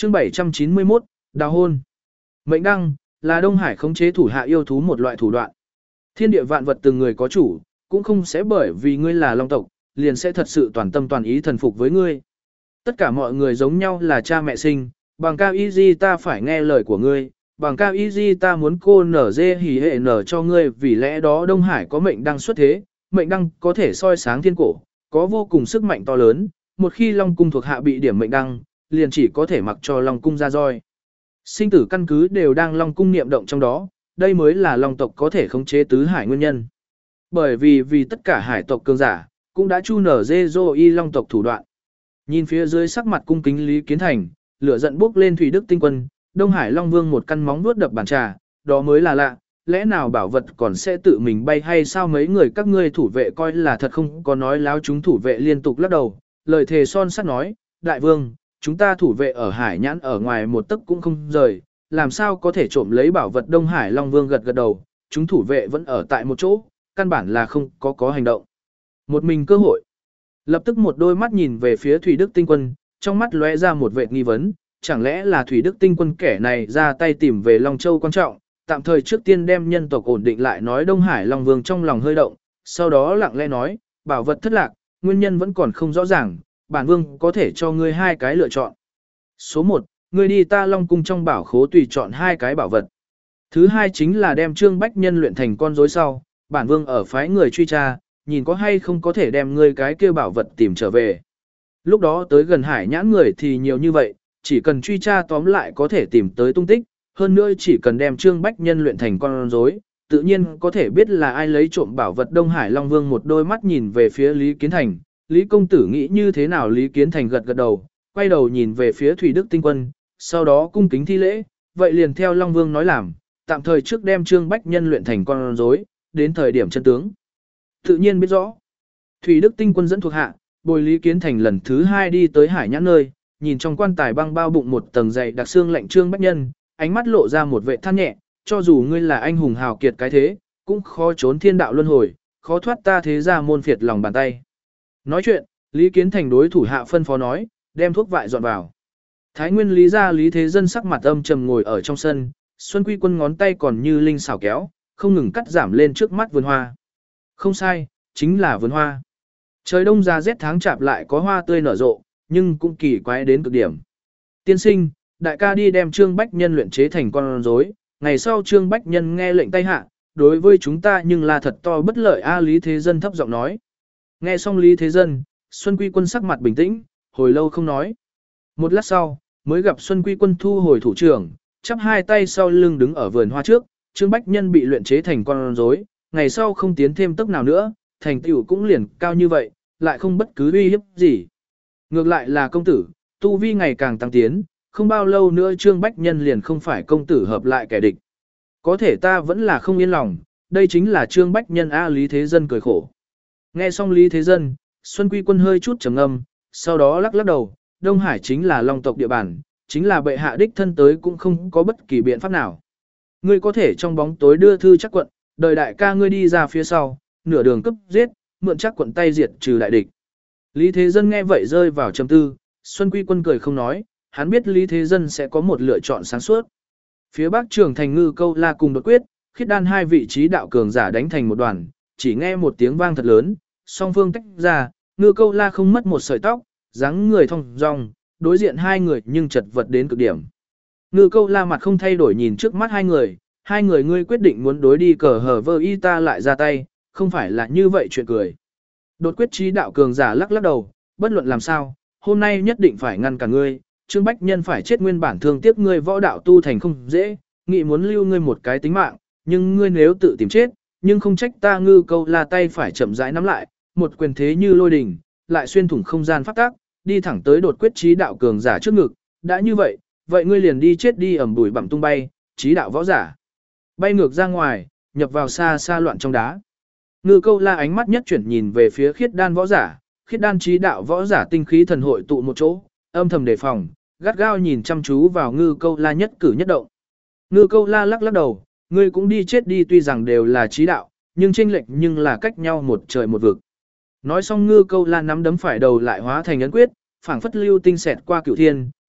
Chương 791, đào hôn. Mệnh đăng là Đông Hải khống chế thủ hạ yêu thú một loại thủ đoạn. Thiên địa vạn vật từng người có chủ, cũng không sẽ bởi vì ngươi là Long tộc, liền sẽ thật sự toàn tâm toàn ý thần phục với ngươi. Tất cả mọi người giống nhau là cha mẹ sinh, bằng cao y di ta phải nghe lời của ngươi, bằng cao y di ta muốn cô nở dê hỉ hệ nở cho ngươi, vì lẽ đó Đông Hải có mệnh đăng xuất thế, mệnh đăng có thể soi sáng thiên cổ, có vô cùng sức mạnh to lớn, một khi Long cung thuộc hạ bị điểm mệnh đăng, liền chỉ có thể mặc cho Long cung ra roi. Sinh tử căn cứ đều đang Long cung niệm động trong đó, đây mới là Long tộc có thể khống chế tứ hải nguyên nhân. Bởi vì tất cả hải tộc cường giả cũng đã chu nở dê dô y Long tộc thủ đoạn. Nhìn phía dưới sắc mặt cung kính Lý Kiến Thành, lửa giận bốc lên Thủy Đức Tinh Quân, Đông Hải Long Vương một căn móng vuốt đập bàn trà, đó mới là lạ, lẽ nào bảo vật còn sẽ tự mình bay hay sao? Mấy người các ngươi thủ vệ coi là thật không có nói láo. Chúng thủ vệ liên tục lắc đầu, lời thề son sắt nói, đại vương, chúng ta thủ vệ ở Hải Nhãn ở ngoài một tấc cũng không rời, làm sao có thể trộm lấy bảo vật? Đông Hải Long Vương gật gật đầu, chúng thủ vệ vẫn ở tại một chỗ, căn bản là không có hành động. Một mình cơ hội. Lập tức một đôi mắt nhìn về phía Thủy Đức Tinh Quân, trong mắt lóe ra một vệt nghi vấn, chẳng lẽ là Thủy Đức Tinh Quân kẻ này ra tay tìm về Long Châu quan trọng, tạm thời trước tiên đem nhân tộc ổn định lại. Nói Đông Hải Long Vương trong lòng hơi động, sau đó lặng lẽ nói, bảo vật thất lạc, nguyên nhân vẫn còn không rõ ràng, bản vương có thể cho ngươi hai cái lựa chọn. Số 1, ngươi đi ta Long cung trong bảo khố tùy chọn hai cái bảo vật. Thứ hai chính là đem Trương Bách Nhân luyện thành con rối sau, bản vương ở phái người truy tra, nhìn có hay không có thể đem ngươi cái kia bảo vật tìm trở về. Lúc đó tới gần Hải Nhãn người thì nhiều như vậy, chỉ cần truy tra tóm lại có thể tìm tới tung tích, hơn nữa chỉ cần đem Trương Bách Nhân luyện thành con rối, tự nhiên có thể biết là ai lấy trộm bảo vật. Đông Hải Long Vương một đôi mắt nhìn về phía Lý Kiến Thành, Lý công tử nghĩ như thế nào? Lý Kiến Thành gật gật đầu, quay đầu nhìn về phía Thủy Đức Tinh Quân, sau đó cung kính thi lễ, vậy liền theo Long Vương nói làm, tạm thời trước đem Trương Bách Nhân luyện thành con rối, đến thời điểm chân tướng tự nhiên biết rõ. Thủy Đức Tinh Quân dẫn thuộc hạ, bồi Lý Kiến Thành lần thứ hai đi tới Hải Nhãn nơi, nhìn trong quan tài băng bao bụng một tầng dày đặc xương lạnh Trương Bách Nhân, ánh mắt lộ ra một vẻ than nhẹ, cho dù ngươi là anh hùng hào kiệt cái thế, cũng khó trốn thiên đạo luân hồi, khó thoát ta thế gia môn phiệt lòng bàn tay. Nói chuyện, Lý Kiến Thành đối thủ hạ phân phó nói, đem thuốc vại dọn vào. Thái Nguyên Lý gia Lý Thế Dân sắc mặt âm trầm ngồi ở trong sân, Xuân Quy Quân ngón tay còn như linh xảo kéo, không ngừng cắt giảm lên trước mắt vườn hoa. Không sai, chính là vườn hoa. Trời đông ra rét tháng chạp lại có hoa tươi nở rộ, nhưng cũng kỳ quái đến cực điểm. Tiên sinh, đại ca đi đem Trương Bách Nhân luyện chế thành con rối, ngày sau Trương Bách Nhân nghe lệnh tay hạ, đối với chúng ta nhưng là thật to bất lợi a. Lý Thế Dân thấp giọng nói. Nghe xong Lý Thế Dân, Xuân Quy Quân sắc mặt bình tĩnh, hồi lâu không nói. Một lát sau, mới gặp Xuân Quy Quân thu hồi thủ trưởng, chắp hai tay sau lưng đứng ở vườn hoa trước, Trương Bách Nhân bị luyện chế thành con rối, ngày sau không tiến thêm tốc nào nữa, thành tựu cũng liền cao như vậy, lại không bất cứ uy hiếp gì. Ngược lại là công tử, tu vi ngày càng tăng tiến, không bao lâu nữa Trương Bách Nhân liền không phải công tử hợp lại kẻ địch. Có thể ta vẫn là không yên lòng, đây chính là Trương Bách Nhân a. Lý Thế Dân cười khổ. Nghe xong Lý Thế Dân, Xuân Quy Quân hơi chút trầm ngâm, sau đó lắc lắc đầu, Đông Hải chính là Long tộc địa bàn, chính là bệ hạ đích thân tới cũng không có bất kỳ biện pháp nào. Ngươi có thể trong bóng tối đưa thư chắc quận, đời đại ca ngươi đi ra phía sau, nửa đường cấp giết, mượn chắc quận tay diệt trừ đại địch. Lý Thế Dân nghe vậy rơi vào trầm tư, Xuân Quy Quân cười không nói, hắn biết Lý Thế Dân sẽ có một lựa chọn sáng suốt. Phía bắc Trường Thành Ngư Câu La cùng đột quyết, Khiết Đan hai vị trí đạo cường giả đánh thành một đoàn, chỉ nghe một tiếng vang thật lớn, song phương tách ra, Ngư Câu La không mất một sợi tóc, dáng người thong dong, đối diện hai người nhưng chật vật đến cực điểm. Ngư Câu La mặt không thay đổi nhìn trước mắt hai người ngươi quyết định muốn đối đi cờ hở vơ y ta lại ra tay, không phải là như vậy chuyện cười. Đột quyết trí đạo cường giả lắc lắc đầu, bất luận làm sao, hôm nay nhất định phải ngăn cả ngươi, Trương Bách Nhân phải chết nguyên bản thương tiếc ngươi võ đạo tu thành không dễ, nghĩ muốn lưu ngươi một cái tính mạng, nhưng ngươi nếu tự tìm chết, nhưng không trách ta. Ngư Câu La tay phải chậm rãi nắm lại, một quyền thế như lôi đình, lại xuyên thủng không gian pháp tắc, đi thẳng tới đột quyết trí đạo cường giả trước ngực, đã như vậy, vậy ngươi liền đi chết đi. Ầm bùi bặm tung bay, trí đạo võ giả bay ngược ra ngoài, nhập vào xa xa loạn trong đá. Ngư Câu La ánh mắt nhất chuyển nhìn về phía Khiết Đan võ giả, Khiết Đan trí đạo võ giả tinh khí thần hội tụ một chỗ, âm thầm đề phòng, gắt gao nhìn chăm chú vào Ngư Câu La nhất cử nhất động. Ngư Câu La lắc lắc đầu, ngươi cũng đi chết đi, tuy rằng đều là trí đạo, nhưng chênh lệch nhưng là cách nhau một trời một vực. Nói xong Ngư Câu La nắm đấm phải đầu lại hóa thành ấn quyết, phảng phất lưu tinh xẹt qua cửu thiên,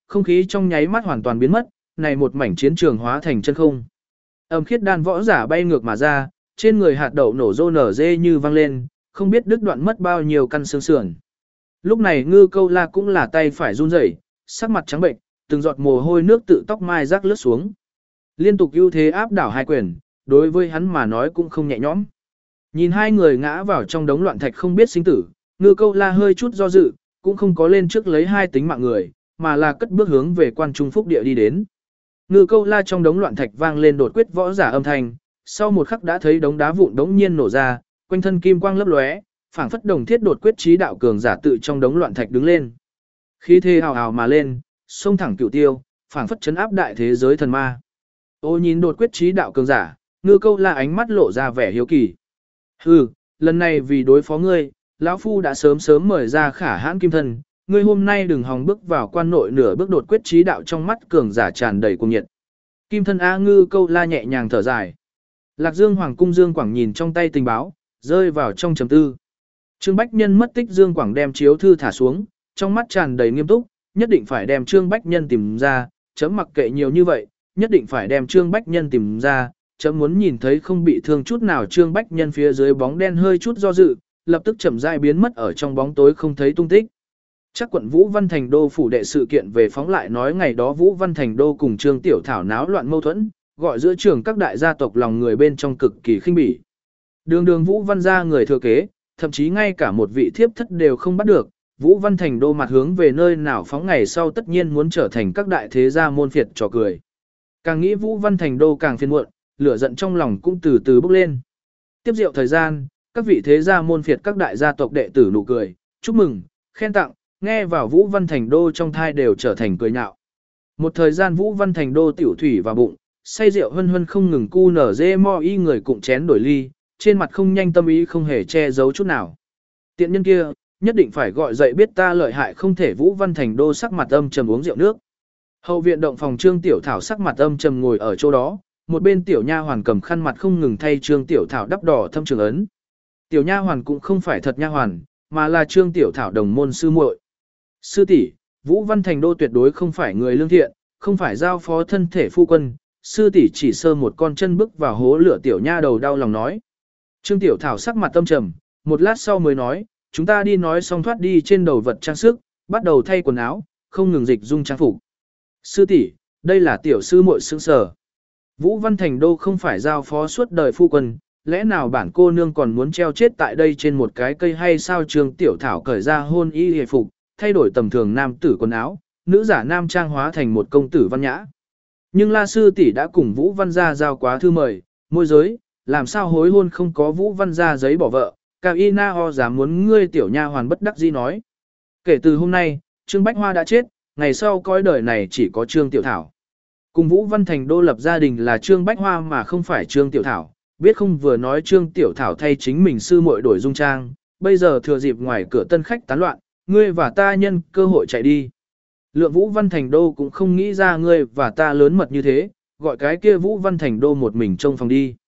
không khí trong nháy mắt hoàn toàn biến mất, này một mảnh chiến trường hóa thành chân không. Âm khiết đan võ giả bay ngược mà ra, trên người hạt đậu nổ rô nở dê như văng lên, không biết đứt đoạn mất bao nhiêu căn xương sườn. Lúc này Ngư Câu La cũng là tay phải run rẩy, sắc mặt trắng bệnh, từng giọt mồ hôi nước tự tóc mai rác lướt xuống. Liên tục ưu thế áp đảo hai quyền, đối với hắn mà nói cũng không nhẹ nhõm. Nhìn hai người ngã vào trong đống loạn thạch không biết sinh tử, Ngư Câu La hơi chút do dự, cũng không có lên trước lấy hai tính mạng người, mà là cất bước hướng về quan trung phúc địa đi đến. Ngư Câu La trong đống loạn thạch vang lên đột quyết võ giả âm thanh, sau một khắc đã thấy đống đá vụn đống nhiên nổ ra, quanh thân kim quang lấp lóe, phảng phất đồng thiết đột quyết trí đạo cường giả tự trong đống loạn thạch đứng lên. Khí thế hào hào mà lên, xông thẳng cửu tiêu, phảng phất chấn áp đại thế giới thần ma. Ô nhìn đột quyết trí đạo cường giả, Ngư Câu La ánh mắt lộ ra vẻ hiếu kỳ. Hừ, lần này vì đối phó ngươi, lão phu đã sớm mời ra Khả Hãn Kim Thân, ngươi hôm nay đừng hòng bước vào quan nội nửa bước đột quyết trí đạo trong mắt cường giả tràn đầy cuồng nhiệt. Kim Thân A Ngư Câu La nhẹ nhàng thở dài. Lạc Dương Hoàng cung Dương Quảng nhìn trong tay tình báo, rơi vào trong trầm tư. Trương Bách Nhân mất tích, Dương Quảng đem chiếu thư thả xuống, trong mắt tràn đầy nghiêm túc, nhất định phải đem Trương Bách Nhân tìm ra, chấm mặc kệ nhiều như vậy, nhất định phải đem Trương Bách Nhân tìm ra, chấm muốn nhìn thấy không bị thương chút nào. Trương Bách Nhân phía dưới bóng đen hơi chút do dự, lập tức chậm rãi biến mất ở trong bóng tối không thấy tung tích. Chắc quận Vũ Văn Thành Đô phủ đệ sự kiện về phóng lại nói ngày đó Vũ Văn Thành Đô cùng Trương Tiểu Thảo náo loạn mâu thuẫn, gọi giữa trường các đại gia tộc lòng người bên trong cực kỳ khinh bỉ. Đường Vũ Văn gia người thừa kế, thậm chí ngay cả một vị thiếp thất đều không bắt được, Vũ Văn Thành Đô mặt hướng về nơi nào phóng ngày sau tất nhiên muốn trở thành các đại thế gia môn phiệt trò cười. Càng nghĩ Vũ Văn Thành Đô càng phiền muộn, lửa giận trong lòng cũng từ từ bốc lên. Tiếp rượu thời gian, các vị thế gia môn phiệt các đại gia tộc đệ tử nụ cười, chúc mừng, khen tặng, nghe vào Vũ Văn Thành Đô trong thai đều trở thành cười nhạo. Một thời gian Vũ Văn Thành Đô tiểu thủy vào bụng, say rượu hân hân không ngừng cu nở dê mo y người cụng chén đổi ly, trên mặt không nhanh tâm ý không hề che giấu chút nào. Tiện nhân kia, nhất định phải gọi dậy biết ta lợi hại không thể. Vũ Văn Thành Đô sắc mặt âm trầm uống rượu nước. Hậu viện động phòng Trương Tiểu Thảo sắc mặt âm trầm ngồi ở chỗ đó, một bên tiểu nha hoàn cầm khăn mặt không ngừng thay Trương Tiểu Thảo đắp đỏ thâm trường ấn. Tiểu nha hoàn cũng không phải thật nha hoàn, mà là Trương Tiểu Thảo đồng môn sư muội. Sư tỷ, Vũ Văn Thành Đô tuyệt đối không phải người lương thiện, không phải giao phó thân thể phu quân, sư tỷ chỉ sơ một con chân bước vào hố lửa. Tiểu nha đầu đau lòng nói. Trương Tiểu Thảo sắc mặt tâm trầm, một lát sau mới nói, chúng ta đi nói xong thoát đi trên đầu vật trang sức, bắt đầu thay quần áo, không ngừng dịch dung trang phục. Sư tỷ, đây là tiểu sư muội sững sờ. Vũ Văn Thành Đô không phải giao phó suốt đời phu quân, lẽ nào bản cô nương còn muốn treo chết tại đây trên một cái cây hay sao? Trương Tiểu Thảo cởi ra hôn y hề phục, thay đổi tầm thường nam tử quần áo, nữ giả nam trang hóa thành một công tử văn nhã. Nhưng La sư tỷ đã cùng Vũ Văn gia giao quá thư mời, môi giới, làm sao hối hôn không có Vũ Văn gia giấy bỏ vợ, Cao Y Na Ho dám muốn ngươi. Tiểu nha hoàn bất đắc dĩ nói. Kể từ hôm nay, Trương Bách Hoa đã chết, ngày sau coi đời này chỉ có Trương Tiểu Thảo. Cùng Vũ Văn Thành Đô lập gia đình là Trương Bách Hoa mà không phải Trương Tiểu Thảo, biết không? Vừa nói Trương Tiểu Thảo thay chính mình sư muội đổi dung trang, bây giờ thừa dịp ngoài cửa tân khách tán loạn, ngươi và ta nhân cơ hội chạy đi. Lượng Vũ Văn Thành Đô cũng không nghĩ ra ngươi và ta lớn mật như thế, gọi cái kia Vũ Văn Thành Đô một mình trong phòng đi.